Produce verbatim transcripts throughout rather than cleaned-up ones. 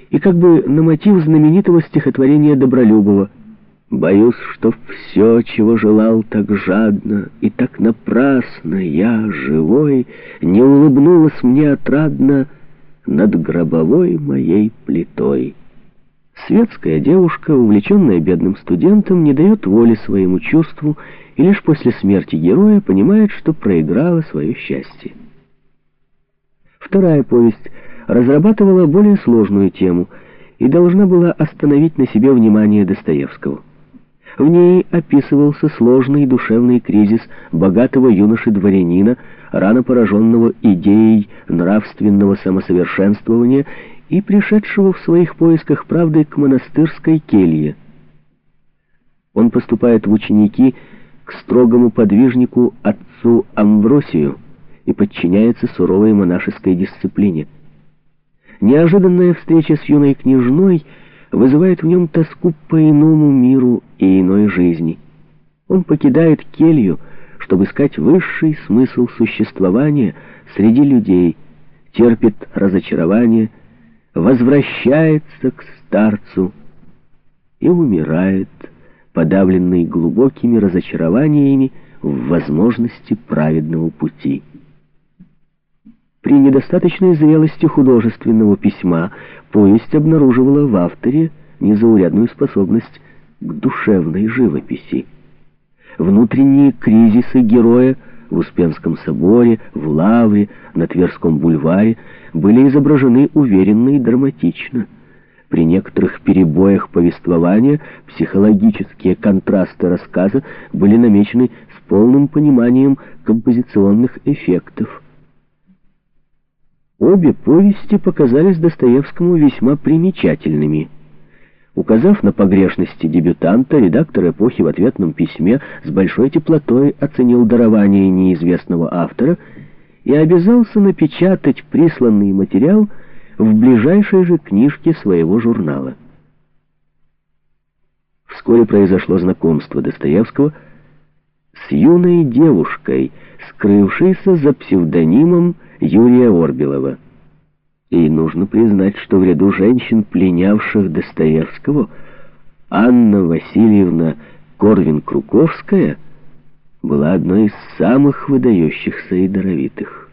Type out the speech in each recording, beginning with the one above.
и как бы на мотив знаменитого стихотворения Добролюбова: «Боюсь, что все, чего желал так жадно и так напрасно, я, живой, не улыбнулась мне отрадно над гробовой моей плитой». Светская девушка, увлеченная бедным студентом, не дает воли своему чувству и лишь после смерти героя понимает, что проиграла свое счастье. Вторая повесть разрабатывала более сложную тему и должна была остановить на себе внимание Достоевского. В ней описывался сложный душевный кризис богатого юноши-дворянина, рано пораженного идеей нравственного самосовершенствования и пришедшего в своих поисках правды к монастырской келье. Он поступает в ученики к строгому подвижнику отцу Амвросию и подчиняется суровой монашеской дисциплине. Неожиданная встреча с юной княжной вызывает в нем тоску по иному миру и иной жизни. Он покидает келью, чтобы искать высший смысл существования среди людей, терпит разочарование, возвращается к старцу и умирает, подавленный глубокими разочарованиями в возможности праведного пути. При недостаточной зрелости художественного письма повесть обнаруживала в авторе незаурядную способность к душевной живописи. Внутренние кризисы героя в Успенском соборе, в Лавре, на Тверском бульваре были изображены уверенно и драматично. При некоторых перебоях повествования психологические контрасты рассказа были намечены с полным пониманием композиционных эффектов. Обе повести показались Достоевскому весьма примечательными. Указав на погрешности дебютанта, редактор «Эпохи» в ответном письме с большой теплотой оценил дарование неизвестного автора и обязался напечатать присланный материал в ближайшей же книжке своего журнала. Вскоре произошло знакомство Достоевского с юной девушкой, скрывшейся за псевдонимом Юрия Орбелова. И нужно признать, что в ряду женщин, пленявших Достоевского, Анна Васильевна Корвин-Круковская была одной из самых выдающихся и даровитых.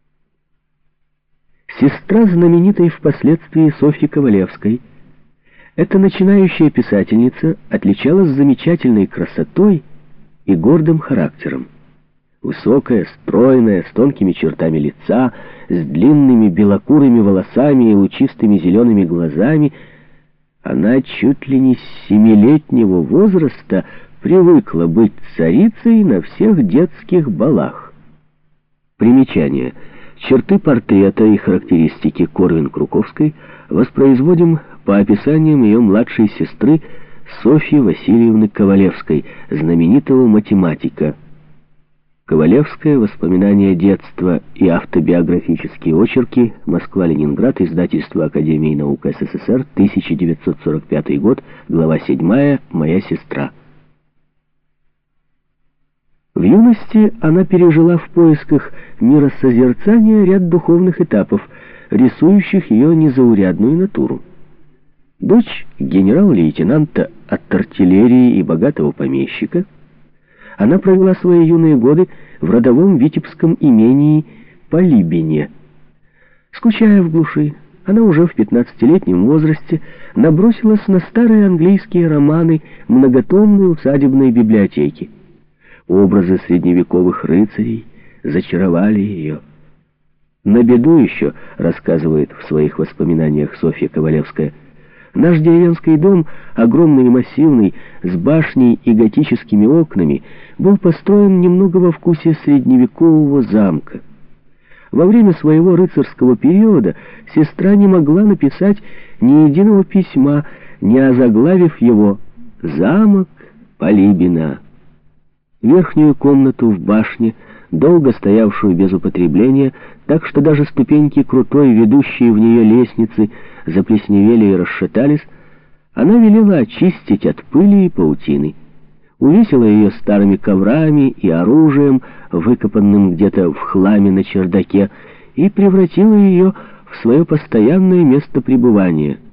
Сестра знаменитой впоследствии Софьи Ковалевской, эта начинающая писательница отличалась замечательной красотой и гордым характером. Высокая, стройная, с тонкими чертами лица, с длинными белокурыми волосами и лучистыми зелеными глазами, она чуть ли не с семилетнего возраста привыкла быть царицей на всех детских балах. Примечание. Черты портрета и характеристики Корвин-Круковской воспроизводим по описаниям ее младшей сестры Софьи Васильевны Ковалевской, знаменитого математика. Ковалевская. Воспоминания детства и автобиографические очерки. Москва-Ленинград. Издательство Академии наук СССР. тысяча девятьсот сорок пятый год. Глава седьмая. «Моя сестра». В юности она пережила в поисках миросозерцания ряд духовных этапов, рисующих ее незаурядную натуру. Дочь генерал-лейтенанта от артиллерии и богатого помещика, она провела свои юные годы в родовом витебском имении Полибине. Скучая в глуши, она уже в пятнадцатилетнем возрасте набросилась на старые английские романы многотомной усадебной библиотеки. Образы средневековых рыцарей зачаровали ее. На беду еще, рассказывает в своих воспоминаниях Софья Ковалевская, наш деревенский дом, огромный и массивный, с башней и готическими окнами, был построен немного во вкусе средневекового замка. Во время своего рыцарского периода сестра не могла написать ни единого письма, не озаглавив его «Замок Полибина». Верхнюю комнату в башне, долго стоявшую без употребления, так что даже ступеньки крутой, ведущие в нее лестницы, заплесневели и расшатались, она велела очистить от пыли и паутины. Увесила ее старыми коврами и оружием, выкопанным где-то в хламе на чердаке, и превратила ее в свое постоянное место пребывания.